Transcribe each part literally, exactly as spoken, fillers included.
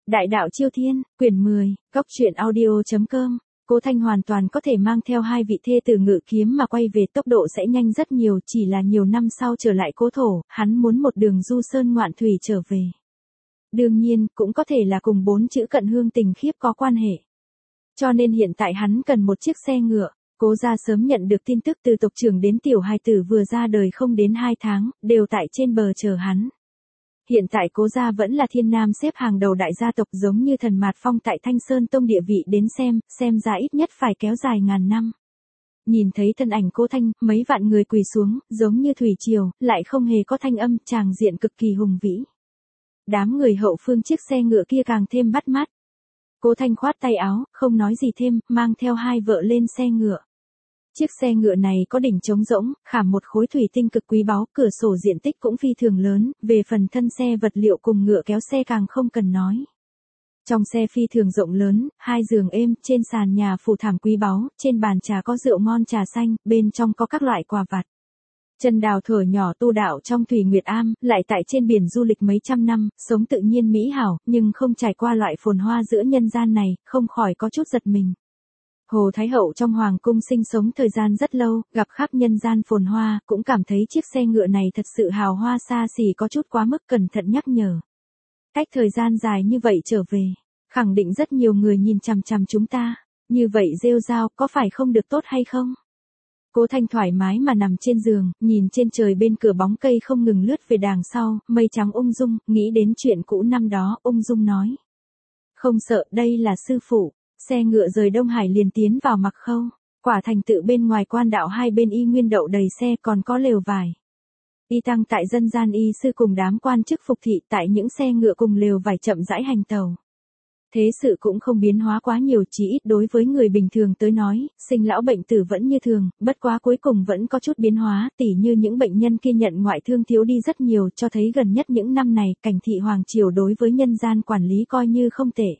Đại đạo Chiêu Thiên, quyển mười, góc truyện audio.com. Cố Thanh hoàn toàn có thể mang theo hai vị thê tử ngự kiếm mà quay về, tốc độ sẽ nhanh rất nhiều, chỉ là nhiều năm sau trở lại Cố Thổ, hắn muốn một đường du sơn ngoạn thủy trở về. Đương nhiên, cũng có thể là cùng bốn chữ cận hương tình khiếp có quan hệ. Cho nên hiện tại hắn cần một chiếc xe ngựa. Cố gia sớm nhận được tin tức từ tộc trưởng đến tiểu hài tử vừa ra đời không đến hai tháng, đều tại trên bờ chờ hắn. Hiện tại Cố gia vẫn là thiên nam xếp hàng đầu đại gia tộc, giống như thần Mạt Phong tại Thanh Sơn Tông địa vị đến xem, xem ra ít nhất phải kéo dài ngàn năm. Nhìn thấy thân ảnh Cố Thanh, mấy vạn người quỳ xuống, giống như thủy triều, lại không hề có thanh âm, tràng diện cực kỳ hùng vĩ. Đám người hậu phương chiếc xe ngựa kia càng thêm bắt mắt. Cố Thanh khoát tay áo, không nói gì thêm, mang theo hai vợ lên xe ngựa. Chiếc xe ngựa này có đỉnh trống rỗng, khảm một khối thủy tinh cực quý báu, cửa sổ diện tích cũng phi thường lớn, về phần thân xe vật liệu cùng ngựa kéo xe càng không cần nói. Trong xe phi thường rộng lớn, hai giường êm, trên sàn nhà phủ thảm quý báu, trên bàn trà có rượu ngon trà xanh, bên trong có các loại quà vặt. Chân Đào thuở nhỏ tu đạo trong Thủy Nguyệt Am, lại tại trên biển du lịch mấy trăm năm, sống tự nhiên mỹ hảo, nhưng không trải qua loại phồn hoa giữa nhân gian này, không khỏi có chút giật mình. Hồ Thái Hậu trong Hoàng cung sinh sống thời gian rất lâu, gặp khắp nhân gian phồn hoa, cũng cảm thấy chiếc xe ngựa này thật sự hào hoa xa xỉ, có chút quá mức, cẩn thận nhắc nhở. Cách thời gian dài như vậy trở về, khẳng định rất nhiều người nhìn chằm chằm chúng ta, như vậy rêu rao có phải không được tốt hay không? Cố Thanh thoải mái mà nằm trên giường, nhìn trên trời bên cửa bóng cây không ngừng lướt về đàng sau, mây trắng ung dung, nghĩ đến chuyện cũ năm đó, ung dung nói. Không sợ, đây là sư phụ. Xe ngựa rời Đông Hải liền tiến vào Mặc Khâu, quả thành tự bên ngoài quan đạo hai bên y nguyên đậu đầy xe, còn có lều vải. Y tăng tại dân gian y sư cùng đám quan chức phục thị tại những xe ngựa cùng lều vải chậm rãi hành tàu. Thế sự cũng không biến hóa quá nhiều, chỉ ít đối với người bình thường tới nói, sinh lão bệnh tử vẫn như thường, bất quá cuối cùng vẫn có chút biến hóa, tỉ như những bệnh nhân kia nhận ngoại thương thiếu đi rất nhiều, cho thấy gần nhất những năm này, cảnh thị hoàng triều đối với nhân gian quản lý coi như không tệ.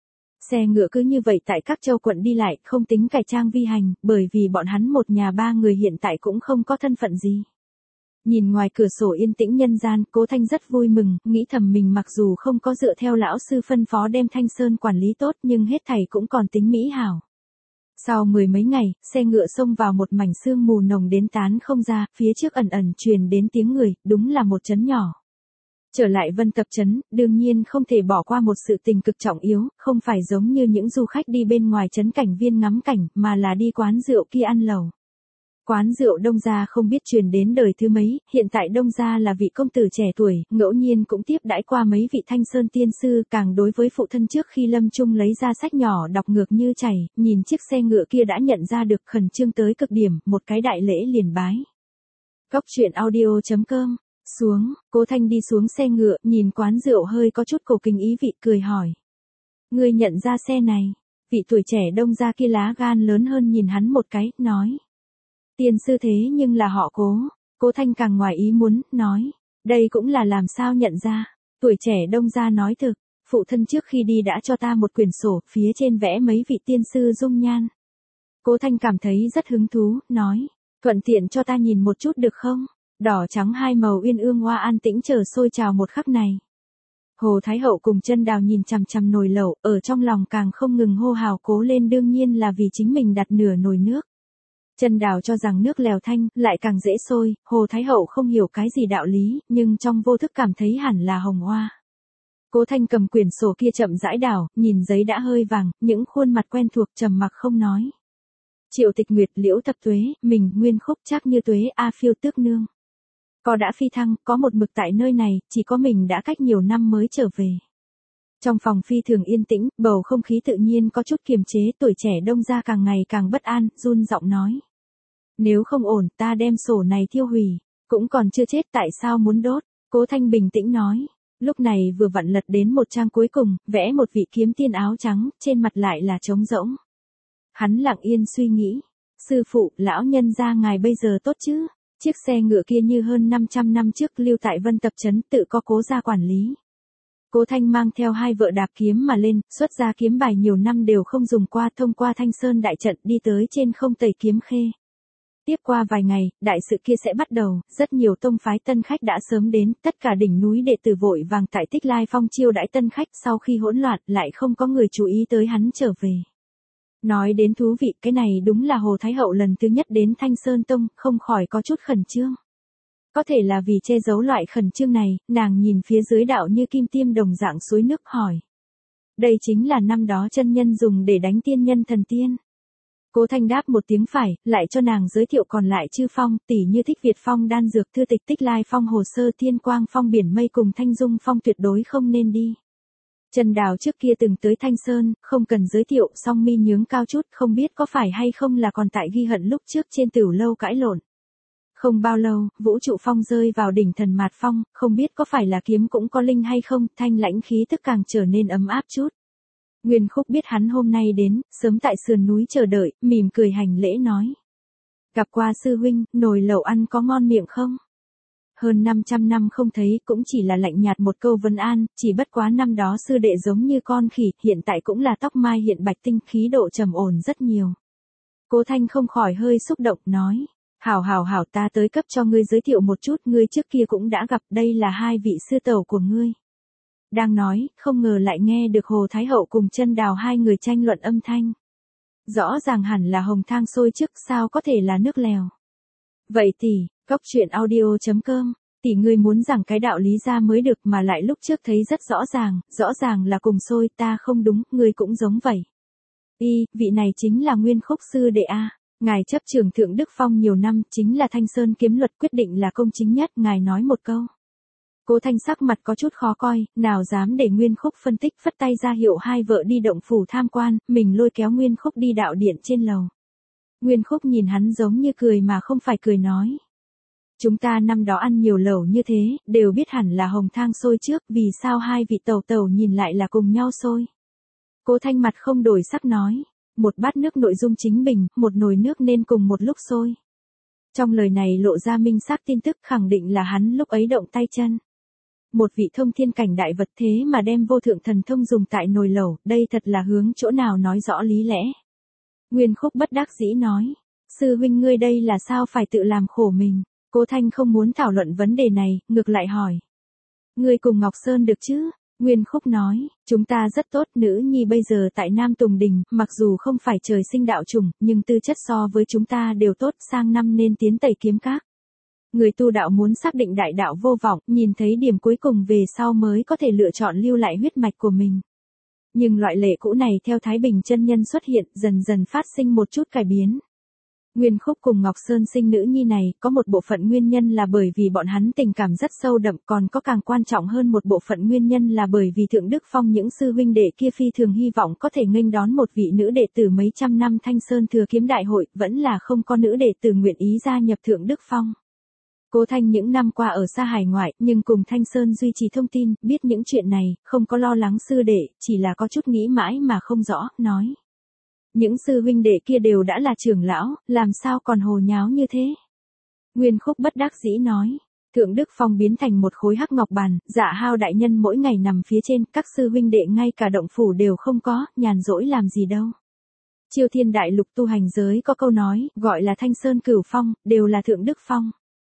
Xe ngựa cứ như vậy tại các châu quận đi lại, không tính cải trang vi hành, bởi vì bọn hắn một nhà ba người hiện tại cũng không có thân phận gì. Nhìn ngoài cửa sổ yên tĩnh nhân gian, Cố Thanh rất vui mừng, nghĩ thầm mình mặc dù không có dựa theo lão sư phân phó đem Thanh Sơn quản lý tốt, nhưng hết thảy cũng còn tính mỹ hảo. Sau mười mấy ngày, xe ngựa xông vào một mảnh sương mù nồng đến tán không ra, phía trước ẩn ẩn truyền đến tiếng người, đúng là một trấn nhỏ. Trở lại Vân Tập trấn, đương nhiên không thể bỏ qua một sự tình cực trọng yếu, không phải giống như những du khách đi bên ngoài trấn cảnh viên ngắm cảnh, mà là đi quán rượu kia ăn lẩu. Quán rượu Đông Gia không biết truyền đến đời thứ mấy, hiện tại Đông Gia là vị công tử trẻ tuổi, ngẫu nhiên cũng tiếp đãi qua mấy vị Thanh Sơn tiên sư, càng đối với phụ thân trước khi lâm chung lấy ra sách nhỏ đọc ngược như chảy, nhìn chiếc xe ngựa kia đã nhận ra được, khẩn trương tới cực điểm, một cái đại lễ liền bái. Góc truyện audio.com. Xuống, Cố Thanh đi xuống xe ngựa, nhìn quán rượu hơi có chút cổ kính ý vị, cười hỏi. Ngươi nhận ra xe này? Vị tuổi trẻ Đông Gia kia lá gan lớn hơn nhìn hắn một cái, nói. Tiên sư thế nhưng là họ Cố. Cố Thanh càng ngoài ý muốn, nói. Đây cũng là làm sao nhận ra. Tuổi trẻ Đông Gia nói thực, phụ thân trước khi đi đã cho ta một quyển sổ, phía trên vẽ mấy vị tiên sư dung nhan. Cố Thanh cảm thấy rất hứng thú, nói. Thuận tiện cho ta nhìn một chút được không? Đỏ trắng hai màu uyên ương hoa an tĩnh chờ sôi trào một khắc này. Hồ Thái Hậu cùng Chân Đào nhìn chằm chằm nồi lẩu, ở trong lòng càng không ngừng hô hào cố lên, đương nhiên là vì chính mình đặt nửa nồi nước. Chân Đào cho rằng nước lèo thanh, lại càng dễ sôi, Hồ Thái Hậu không hiểu cái gì đạo lý, nhưng trong vô thức cảm thấy hẳn là hồng hoa. Cố Thanh cầm quyển sổ kia chậm rãi đảo, nhìn giấy đã hơi vàng, những khuôn mặt quen thuộc trầm mặc không nói. Triệu Tịch Nguyệt, Liễu Thập Tuế, mình, Nguyên Khúc, Trác Như Tuế, A Phiêu Tước Nương. Có đã phi thăng, có một mực tại nơi này, chỉ có mình đã cách nhiều năm mới trở về. Trong phòng phi thường yên tĩnh, bầu không khí tự nhiên có chút kiềm chế, tuổi trẻ Đông Gia càng ngày càng bất an, run giọng nói. Nếu không ổn, ta đem sổ này thiêu hủy, cũng còn chưa chết tại sao muốn đốt? Cố Thanh bình tĩnh nói. Lúc này vừa vặn lật đến một trang cuối cùng, vẽ một vị kiếm tiên áo trắng, trên mặt lại là trống rỗng. Hắn lặng yên suy nghĩ. Sư phụ, lão nhân gia ngài bây giờ tốt chứ? Chiếc xe ngựa kia như hơn năm trăm năm trước lưu tại Vân Tập trấn, tự có Cố gia quản lý. Cố Thanh mang theo hai vợ đạp kiếm mà lên, xuất ra kiếm bài nhiều năm đều không dùng qua, thông qua Thanh Sơn đại trận đi tới trên không Tẩy Kiếm Khê. Tiếp qua vài ngày, đại sự kia sẽ bắt đầu, rất nhiều tông phái tân khách đã sớm đến, tất cả đỉnh núi đệ tử vội vàng tại Tích Lai Phong chiêu đãi tân khách, sau khi hỗn loạn, lại không có người chú ý tới hắn trở về. Nói đến thú vị, cái này đúng là Hồ Thái Hậu lần thứ nhất đến Thanh Sơn Tông, không khỏi có chút khẩn trương. Có thể là vì che giấu loại khẩn trương này, nàng nhìn phía dưới đạo như kim tiêm đồng dạng suối nước hỏi. Đây chính là năm đó chân nhân dùng để đánh tiên nhân thần tiên. Cố Thanh đáp một tiếng phải, lại cho nàng giới thiệu còn lại chư phong, tỷ như Thích Việt Phong đan dược thư tịch Tích Lai Phong hồ sơ Thiên Quang Phong biển mây cùng Thanh Dung Phong tuyệt đối không nên đi. Trần Đào trước kia từng tới Thanh Sơn, không cần giới thiệu, song mi nhướng cao chút, không biết có phải hay không là còn tại ghi hận lúc trước trên Tửu Lâu cãi lộn. Không bao lâu, Vũ Trụ Phong rơi vào đỉnh Thần Mạt Phong, không biết có phải là kiếm cũng có linh hay không, thanh lãnh khí tức càng trở nên ấm áp chút. Nguyên Khúc biết hắn hôm nay đến, sớm tại sườn núi chờ đợi, mỉm cười hành lễ nói. Gặp qua sư huynh, nồi lẩu ăn có ngon miệng không? Hơn năm trăm năm không thấy, cũng chỉ là lạnh nhạt một câu vấn an, chỉ bất quá năm đó sư đệ giống như con khỉ, hiện tại cũng là tóc mai hiện bạch tinh, khí độ trầm ổn rất nhiều. Cố Thanh không khỏi hơi xúc động, nói. Hảo hảo hảo, ta tới cấp cho ngươi giới thiệu một chút, ngươi trước kia cũng đã gặp, đây là hai vị sư tẩu của ngươi. Đang nói, không ngờ lại nghe được Hồ Thái Hậu cùng Chân Đào hai người tranh luận âm thanh. Rõ ràng hẳn là hồng thang sôi trước, sao có thể là nước lèo. Vậy tỷ, Cóc Truyện Audio chấm com, tỷ ngươi muốn rằng cái đạo lý ra mới được mà lại lúc trước thấy rất rõ ràng, rõ ràng là cùng sôi, ta không đúng, ngươi cũng giống vậy. Y, vị này chính là Nguyên Khúc sư đệ a. Ngài chấp trường Thượng Đức Phong nhiều năm, chính là Thanh Sơn kiếm luật quyết định là công chính nhất, ngài nói một câu. Cố Thanh sắc mặt có chút khó coi, nào dám để Nguyên Khúc phân tích, phất tay ra hiệu hai vợ đi động phủ tham quan, mình lôi kéo Nguyên Khúc đi đạo điện trên lầu. Nguyên Khúc nhìn hắn giống như cười mà không phải cười nói. Chúng ta năm đó ăn nhiều lẩu như thế, đều biết hẳn là hồng thang sôi trước, vì sao hai vị tẩu tẩu nhìn lại là cùng nhau sôi. Cố Thanh mặt không đổi sắc nói. Một bát nước nội dung chính bình, một nồi nước nên cùng một lúc sôi. Trong lời này lộ ra minh xác tin tức, khẳng định là hắn lúc ấy động tay chân. Một vị thông thiên cảnh đại vật thế mà đem vô thượng thần thông dùng tại nồi lẩu, đây thật là hướng chỗ nào nói rõ lý lẽ. Nguyên Khúc bất đắc dĩ nói, sư huynh ngươi đây là sao phải tự làm khổ mình. Cố Thanh không muốn thảo luận vấn đề này, ngược lại hỏi. Ngươi cùng Ngọc Sơn được chứ? Nguyên Khúc nói, chúng ta rất tốt, nữ nhi bây giờ tại Nam Tùng Đình, mặc dù không phải trời sinh đạo chủng, nhưng tư chất so với chúng ta đều tốt, sang năm nên tiến Tây Kiếm Các. Người tu đạo muốn xác định đại đạo vô vọng, nhìn thấy điểm cuối cùng về sau mới có thể lựa chọn lưu lại huyết mạch của mình. Nhưng loại lệ cũ này theo Thái Bình chân nhân xuất hiện, dần dần phát sinh một chút cải biến. Nguyên Khúc cùng Ngọc Sơn sinh nữ nhi này, có một bộ phận nguyên nhân là bởi vì bọn hắn tình cảm rất sâu đậm, còn có càng quan trọng hơn một bộ phận nguyên nhân là bởi vì Thượng Đức Phong những sư huynh đệ kia phi thường hy vọng có thể nghênh đón một vị nữ đệ tử mấy trăm năm Thanh Sơn Thừa Kiếm Đại hội, vẫn là không có nữ đệ tử nguyện ý gia nhập Thượng Đức Phong. Cố Thanh những năm qua ở xa hải ngoại, nhưng cùng Thanh Sơn duy trì thông tin, biết những chuyện này, không có lo lắng sư đệ, chỉ là có chút nghĩ mãi mà không rõ, nói. Những sư huynh đệ kia đều đã là trưởng lão, làm sao còn hồ nháo như thế? Nguyên Khúc bất đắc dĩ nói. Thượng Đức Phong biến thành một khối hắc ngọc bàn, Dạ Hao đại nhân mỗi ngày nằm phía trên, các sư huynh đệ ngay cả động phủ đều không có, nhàn rỗi làm gì đâu. Chiêu Thiên Đại Lục tu hành giới có câu nói, gọi là Thanh Sơn Cửu Phong, đều là Thượng Đức Phong.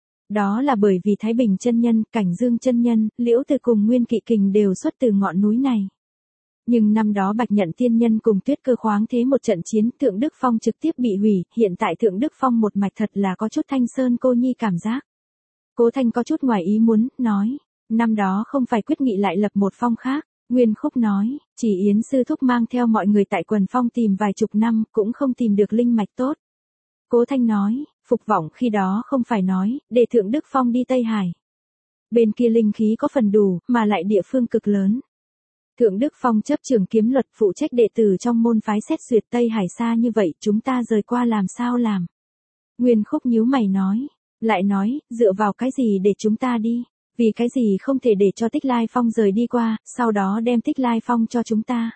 Đó là bởi vì Thái Bình chân nhân, Cảnh Dương chân nhân, Liễu Từ cùng Nguyên Kỵ Kình đều xuất từ ngọn núi này. Nhưng năm đó Bạch Nhận Tiên Nhân cùng Tuyết Cơ khoáng thế một trận chiến, Thượng Đức Phong trực tiếp bị hủy, hiện tại Thượng Đức Phong một mạch thật là có chút Thanh Sơn cô nhi cảm giác. Cố Thanh có chút ngoài ý muốn, nói, năm đó không phải quyết nghị lại lập một phong khác. Nguyên Khúc nói, chỉ Yến sư thúc mang theo mọi người tại quần phong tìm vài chục năm, cũng không tìm được linh mạch tốt. Cố Thanh nói, Phục Vọng khi đó không phải nói, để Thượng Đức Phong đi Tây Hải. Bên kia linh khí có phần đủ, mà lại địa phương cực lớn. Thượng Đức Phong chấp trường kiếm luật phụ trách đệ tử trong môn phái xét duyệt Tây Hải xa như vậy, chúng ta rời qua làm sao làm? Nguyên Khúc nhíu mày nói, lại nói, dựa vào cái gì để chúng ta đi? Vì cái gì không thể để cho Tích Lai Phong rời đi qua, sau đó đem Tích Lai Phong cho chúng ta?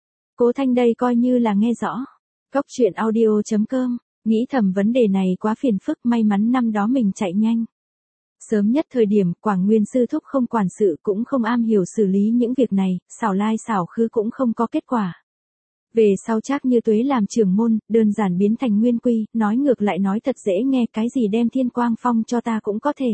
Cố Thanh đây coi như là nghe rõ. Cóc Truyện Audio chấm com, nghĩ thầm vấn đề này quá phiền phức, may mắn năm đó mình chạy nhanh. Sớm nhất thời điểm, Quảng Nguyên sư thúc không quản sự cũng không am hiểu xử lý những việc này, xảo lai xảo khư cũng không có kết quả. Về sau Trác Như Tuế làm trưởng môn, đơn giản biến thành Nguyên Quy, nói ngược lại nói thật dễ nghe, cái gì đem Thiên Quang Phong cho ta cũng có thể.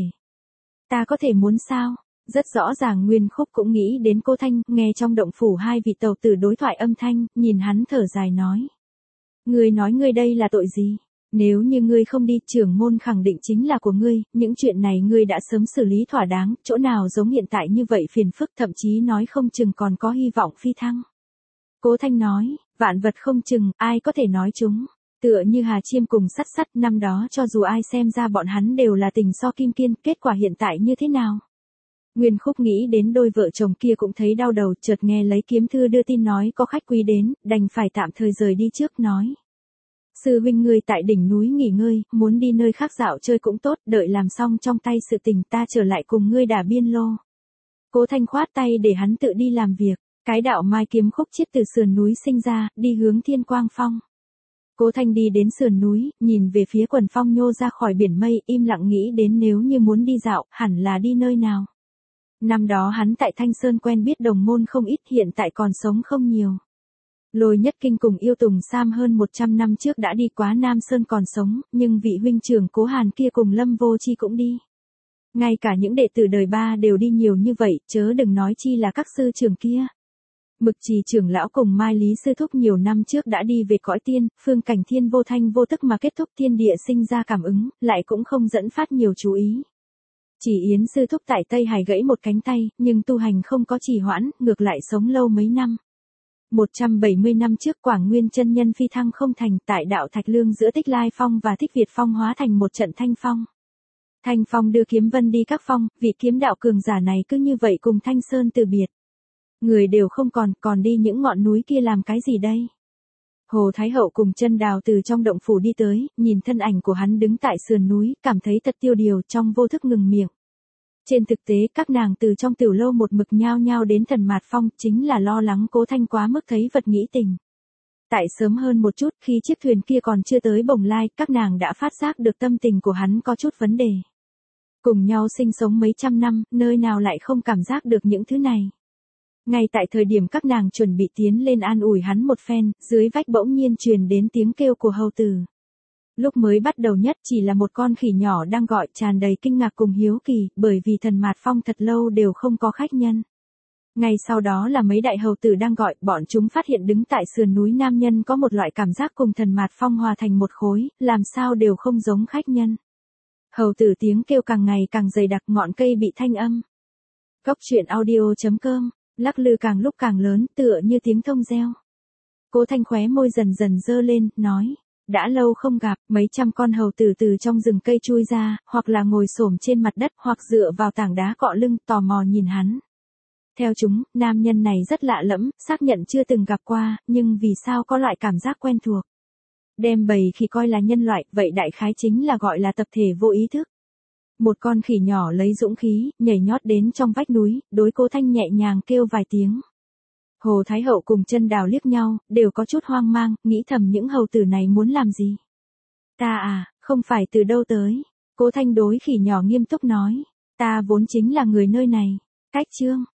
Ta có thể muốn sao? Rất rõ ràng Nguyên Khúc cũng nghĩ đến Cố Thanh, nghe trong động phủ hai vị tẩu tử đối thoại âm thanh, nhìn hắn thở dài nói. Ngươi nói ngươi đây là tội gì? Nếu như ngươi không đi, trưởng môn khẳng định chính là của ngươi, những chuyện này ngươi đã sớm xử lý thỏa đáng, chỗ nào giống hiện tại như vậy phiền phức, thậm chí nói không chừng còn có hy vọng phi thăng. Cố Thanh nói, vạn vật không chừng, ai có thể nói chúng. Tựa như Hà Chiêm cùng Sắt Sắt, năm đó cho dù ai xem ra bọn hắn đều là tình so kim kiên, kết quả hiện tại như thế nào? Nguyên Khúc nghĩ đến đôi vợ chồng kia cũng thấy đau đầu, chợt nghe lấy kiếm thư đưa tin nói có khách quý đến, đành phải tạm thời rời đi trước nói. Sư huynh ngươi tại đỉnh núi nghỉ ngơi, muốn đi nơi khác dạo chơi cũng tốt, đợi làm xong trong tay sự tình ta trở lại cùng ngươi đả biên lô. Cố Thanh khoát tay để hắn tự đi làm việc, cái đạo mai kiếm khúc chiết từ sườn núi sinh ra, đi hướng Thiên Quang Phong. Cố Thanh đi đến sườn núi, nhìn về phía quần phong nhô ra khỏi biển mây, im lặng nghĩ đến nếu như muốn đi dạo, hẳn là đi nơi nào. Năm đó hắn tại Thanh Sơn quen biết đồng môn không ít, hiện tại còn sống không nhiều. Lôi Nhất Kinh cùng Yêu Tùng Sam hơn một trăm năm trước đã đi quá Nam Sơn còn sống, nhưng vị huynh trưởng Cố Hàn kia cùng Lâm Vô Chi cũng đi. Ngay cả những đệ tử đời ba đều đi nhiều như vậy, chớ đừng nói chi là các sư trưởng kia. Mực Trì trưởng lão cùng Mai Lý sư thúc nhiều năm trước đã đi về cõi tiên, phương cảnh thiên vô thanh vô tức mà kết thúc, thiên địa sinh ra cảm ứng, lại cũng không dẫn phát nhiều chú ý. Chỉ Yến sư thúc tại Tây Hải gãy một cánh tay, nhưng tu hành không có trì hoãn, ngược lại sống lâu mấy năm. một trăm bảy mươi năm trước Quảng Nguyên chân nhân phi thăng không thành, tại đạo Thạch Lương giữa Tích Lai Phong và Thích Việt Phong hóa thành một trận thanh phong. Thanh phong đưa kiếm vân đi các phong, vị kiếm đạo cường giả này cứ như vậy cùng Thanh Sơn từ biệt. Người đều không còn, còn đi những ngọn núi kia làm cái gì đây? Hồ Thái Hậu cùng Chân Đào từ trong động phủ đi tới, nhìn thân ảnh của hắn đứng tại sườn núi, cảm thấy thật tiêu điều, trong vô thức ngừng miệng. Trên thực tế các nàng từ trong tiểu lâu một mực nhao nhao đến Thần Mạt Phong, chính là lo lắng Cố Thanh quá mức thấy vật nghĩ tình. Tại sớm hơn một chút, khi chiếc thuyền kia còn chưa tới Bồng Lai, các nàng đã phát giác được tâm tình của hắn có chút vấn đề. Cùng nhau sinh sống mấy trăm năm, nơi nào lại không cảm giác được những thứ này. Ngay tại thời điểm các nàng chuẩn bị tiến lên an ủi hắn một phen, dưới vách bỗng nhiên truyền đến tiếng kêu của hầu tử. Lúc mới bắt đầu nhất chỉ là một con khỉ nhỏ đang gọi, tràn đầy kinh ngạc cùng hiếu kỳ, bởi vì Thần Mạt Phong thật lâu đều không có khách nhân. Ngay sau đó là mấy đại hầu tử đang gọi, bọn chúng phát hiện đứng tại sườn núi nam nhân có một loại cảm giác cùng Thần Mạt Phong hòa thành một khối, làm sao đều không giống khách nhân. Hầu tử tiếng kêu càng ngày càng dày đặc, ngọn cây bị thanh âm. Góc truyện audio chấm com, lắc lư càng lúc càng lớn, tựa như tiếng thông reo. Cố Thanh khóe môi dần dần dơ lên, nói. Đã lâu không gặp, mấy trăm con hầu tử từ trong rừng cây chui ra, hoặc là ngồi xổm trên mặt đất, hoặc dựa vào tảng đá cọ lưng, tò mò nhìn hắn. Theo chúng, nam nhân này rất lạ lẫm, xác nhận chưa từng gặp qua, nhưng vì sao có loại cảm giác quen thuộc. Đem bầy khỉ coi là nhân loại, vậy đại khái chính là gọi là tập thể vô ý thức. Một con khỉ nhỏ lấy dũng khí, nhảy nhót đến trong vách núi, đối Cố Thanh nhẹ nhàng kêu vài tiếng. Hồ Thái Hậu cùng Chân Đào liếc nhau, đều có chút hoang mang, nghĩ thầm những hầu tử này muốn làm gì. Ta à, không phải từ đâu tới. Cố Thanh đối khỉ nhỏ nghiêm túc nói. Ta vốn chính là người nơi này. Cách chương.